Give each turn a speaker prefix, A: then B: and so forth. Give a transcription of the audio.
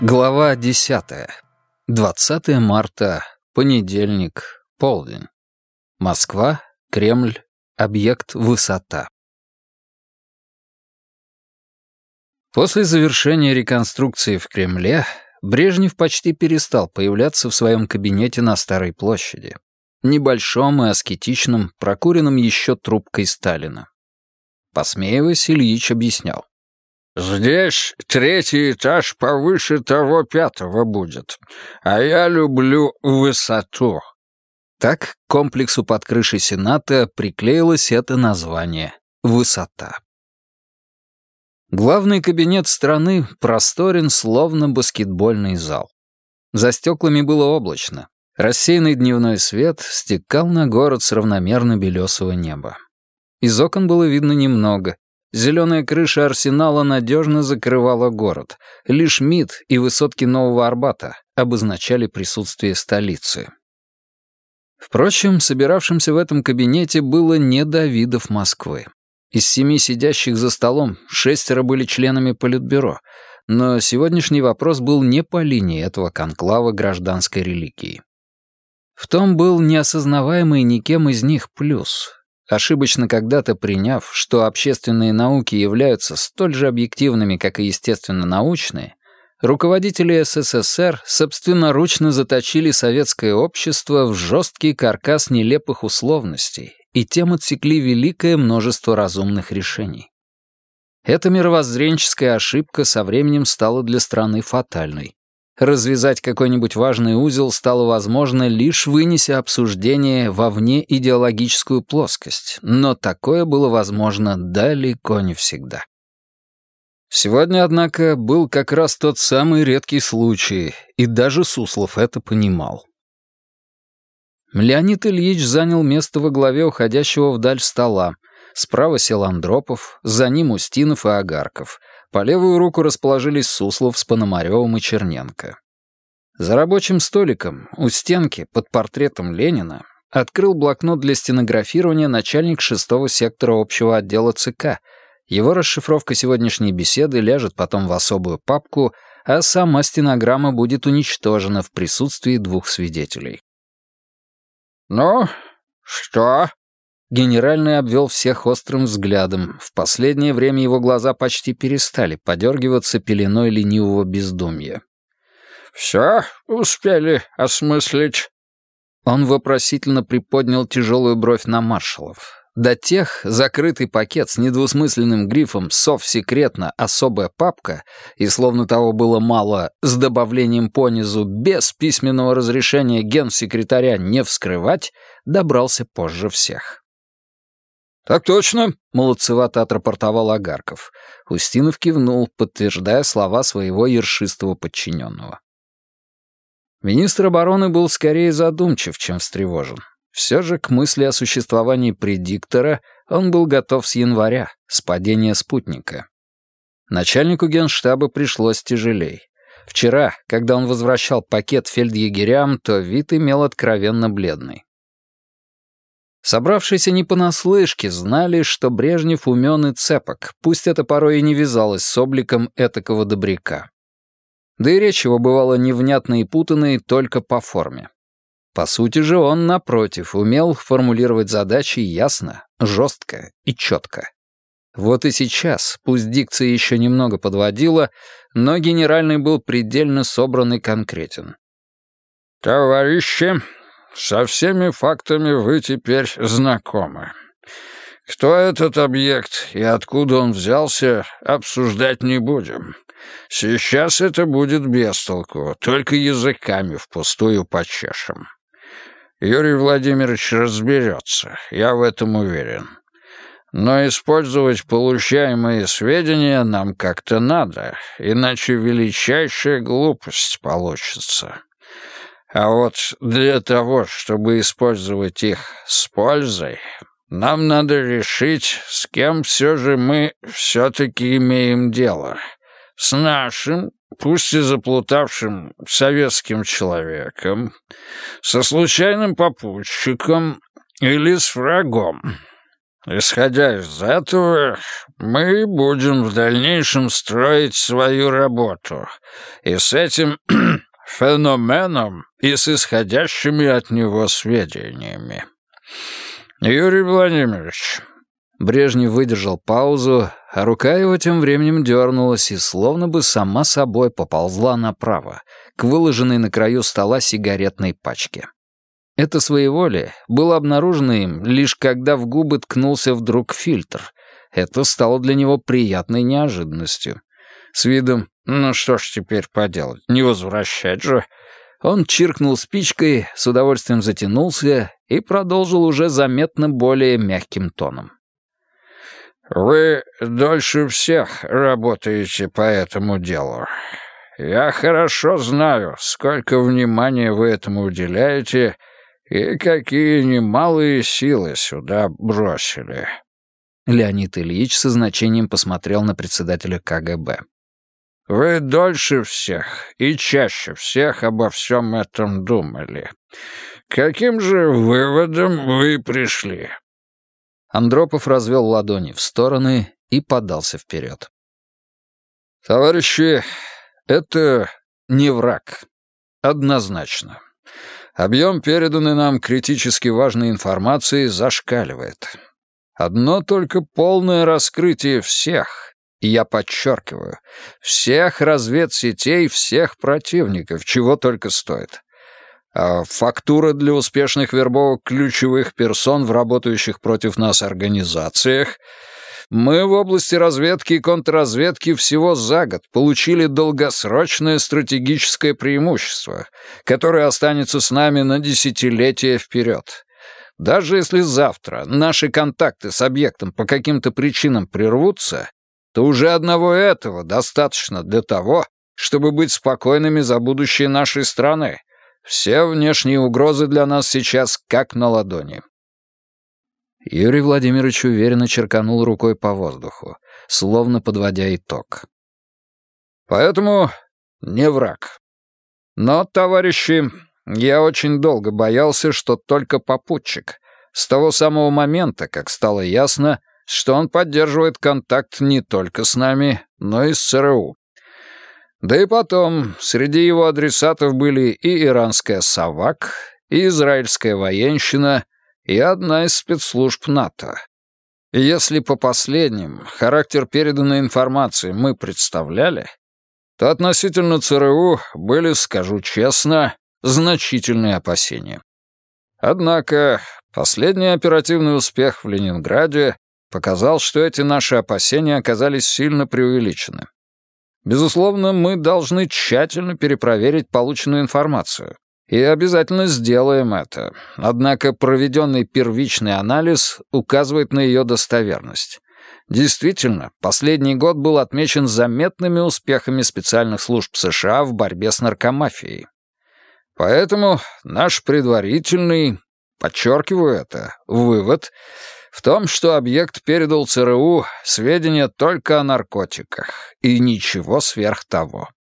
A: Глава 10. 20 марта, понедельник, полдень. Москва, Кремль, объект «Высота». После завершения реконструкции в Кремле Брежнев почти перестал появляться в своем кабинете на Старой площади, небольшом и аскетичном, прокуренном еще трубкой Сталина. Посмеиваясь, Ильич объяснял.
B: «Здесь третий этаж повыше того пятого будет, а я люблю высоту».
A: Так к комплексу под крышей Сената приклеилось это название «Высота». Главный кабинет страны просторен, словно баскетбольный зал. За стеклами было облачно. Рассеянный дневной свет стекал на город с равномерно белесого неба. Из окон было видно немного. Зеленая крыша Арсенала надежно закрывала город. Лишь МИД и высотки Нового Арбата обозначали присутствие столицы. Впрочем, собиравшимся в этом кабинете было не до видов Москвы. Из 7 сидящих за столом 6 были членами Политбюро, но сегодняшний вопрос был не по линии этого конклава гражданской религии. В том был неосознаваемый никем из них плюс. Ошибочно когда-то приняв, что общественные науки являются столь же объективными, как и естественно-научные, руководители СССР собственноручно заточили советское общество в жесткий каркас нелепых условностей и тем отсекли великое множество разумных решений. Эта мировоззренческая ошибка со временем стала для страны фатальной. Развязать какой-нибудь важный узел стало возможно, лишь вынеся обсуждение во внеидеологическую плоскость, но такое было возможно далеко не всегда. Сегодня, однако, был как раз тот самый редкий случай, и даже Суслов это понимал. Леонид Ильич занял место во главе уходящего вдаль стола. Справа сел Андропов, за ним Устинов и Огарков. По левую руку расположились Суслов с Пономарёвым и Черненко. За рабочим столиком, у стенки, под портретом Ленина, открыл блокнот для стенографирования начальник 6-го сектора общего отдела ЦК. Его расшифровка сегодняшней беседы ляжет потом в особую папку, а сама стенограмма будет уничтожена в присутствии 2 свидетелей.
B: «Ну, что?»
A: Генеральный обвел всех острым взглядом. В последнее время его глаза почти перестали подергиваться пеленой ленивого бездумья.
B: «Все успели осмыслить?»
A: Он вопросительно приподнял тяжелую бровь на маршалов. До тех закрытый пакет с недвусмысленным грифом «Совсекретно. Особая папка» и, словно того было мало, с добавлением понизу «без письменного разрешения генсекретаря не вскрывать», добрался позже всех.
B: «Так точно»,
A: — молодцевато отрапортовал Огарков. Устинов кивнул, подтверждая слова своего ершистого подчиненного. Министр обороны был скорее задумчив, чем встревожен. Все же к мысли о существовании предиктора он был готов с января, с падения спутника. Начальнику генштаба пришлось тяжелей. Вчера, когда он возвращал пакет фельдъегерям, то вид имел откровенно бледный. Собравшиеся не понаслышке знали, что Брежнев умен и цепок, пусть это порой и не вязалось с обликом этакого добряка. Да и речь его бывала невнятной и путанной только по форме. По сути же он, напротив, умел формулировать задачи ясно, жестко и четко. Вот и сейчас, пусть дикция еще немного подводила, но генеральный был предельно собран и конкретен.
B: «Товарищи, со всеми фактами вы теперь знакомы. Кто этот объект и откуда он взялся, обсуждать не будем. Сейчас это будет без толку, только языками впустую почешем. Юрий Владимирович разберется, я в этом уверен. Но использовать получаемые сведения нам как-то надо, иначе величайшая глупость получится. А вот для того, чтобы использовать их с пользой, нам надо решить, с кем все же мы все-таки имеем дело. С нашим, пусть и заплутавшим советским человеком, со случайным попутчиком или с врагом. исходя из этого, мы будем в дальнейшем строить свою работу. И с этим феноменом, и с исходящими от него сведениями. Юрий Владимирович».
A: Брежнев выдержал паузу, а рука его тем временем дернулась и словно бы сама собой поползла направо, к выложенной на краю стола сигаретной пачке. Это своеволие было обнаружено им, лишь когда в губы ткнулся вдруг фильтр. Это стало для него приятной неожиданностью. С видом «ну что ж теперь поделать, не возвращать же». Он чиркнул спичкой, с удовольствием затянулся и продолжил уже заметно более мягким тоном.
B: «Вы дольше всех работаете по этому делу. Я хорошо знаю, сколько внимания вы этому уделяете и какие немалые силы сюда бросили».
A: Леонид Ильич со значением посмотрел на председателя КГБ.
B: «Вы дольше всех и чаще всех обо всем этом думали. Каким же выводом вы пришли?»
A: Андропов развел ладони в стороны и подался вперед.
B: «Товарищи, это не враг. Однозначно. Объем переданной нам критически важной информации зашкаливает. Одно только полное раскрытие всех, и я подчеркиваю, всех разведсетей, всех противников, чего только стоит. А фактура для успешных вербовок ключевых персон в работающих против нас организациях. Мы в области разведки и контрразведки всего за год получили долгосрочное стратегическое преимущество, которое останется с нами на десятилетия вперед. Даже если завтра наши контакты с объектом по каким-то причинам прервутся, то уже одного этого достаточно для того, чтобы быть спокойными за будущее нашей страны. Все внешние угрозы для нас сейчас как на ладони».
A: Юрий Владимирович уверенно черканул рукой по воздуху, словно подводя итог.
B: «Поэтому не враг. Но, товарищи, я очень долго боялся, что только попутчик. С того самого момента, как стало ясно, что он поддерживает контакт не только с нами, но и с ЦРУ. Да и потом, среди его адресатов были и иранская «Савак», и израильская военщина, и одна из спецслужб НАТО. И если по последним характер переданной информации мы представляли, то относительно ЦРУ были, скажу честно, значительные опасения. Однако последний оперативный успех в Ленинграде показал, что эти наши опасения оказались сильно преувеличены. Безусловно, мы должны тщательно перепроверить полученную информацию. И обязательно сделаем это. Однако проведенный первичный анализ указывает на ее достоверность. Действительно, последний год был отмечен заметными успехами специальных служб США в борьбе с наркомафией. Поэтому наш предварительный, подчеркиваю это, вывод в том, что объект передал ЦРУ сведения только о наркотиках и ничего сверх того.